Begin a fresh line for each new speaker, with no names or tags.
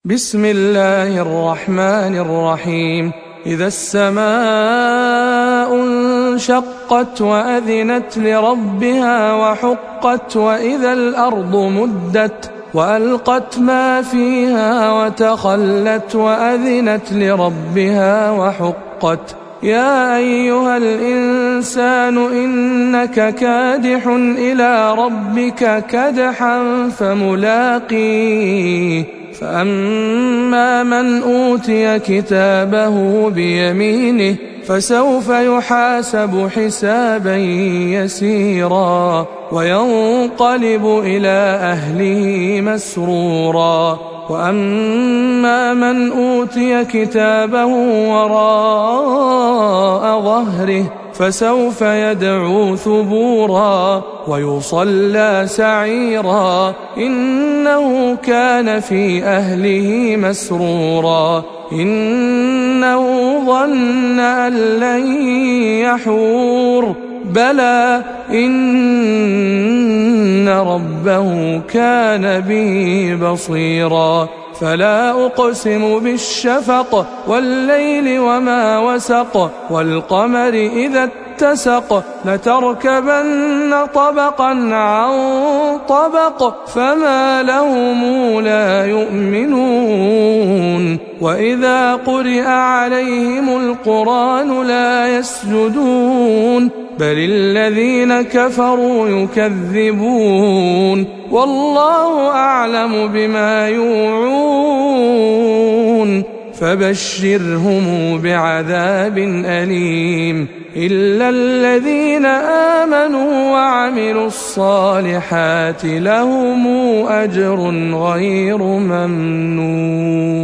بسم الله الرحمن الرحيم. إذا السماء انشقت وأذنت لربها وحقت، وإذا الأرض مدت وألقت ما فيها وتخلت وأذنت لربها وحقت. يا أيها الإنسان إنك كادح إلى ربك كدحا فملاقيه. فأما من أوتي كتابه بيمينه فسوف يحاسب حسابا يسيرا وينقلب إلى أهله مسرورا. وأما من أوتي كتابه وراء ظهره فسوف يدعو ثبورا ويصلى سعيرا إنه كان في أهله مسرورا. إنه ظن أن لن يحور بلى إن ربه كان به بصيرا. فلا أقسم بالشفق والليل وما وسق والقمر إذا اتسق لتركبن طبقا عن طبق فما لهم لا يؤمنون. وإذا قرئ عليهم القرآن لا يسجدون بل الذين كفروا يكذبون والله أعلم بما يوعون فبشرهم بعذاب أليم إلا الذين آمنوا وعملوا الصالحات لهم أجر غير ممنون.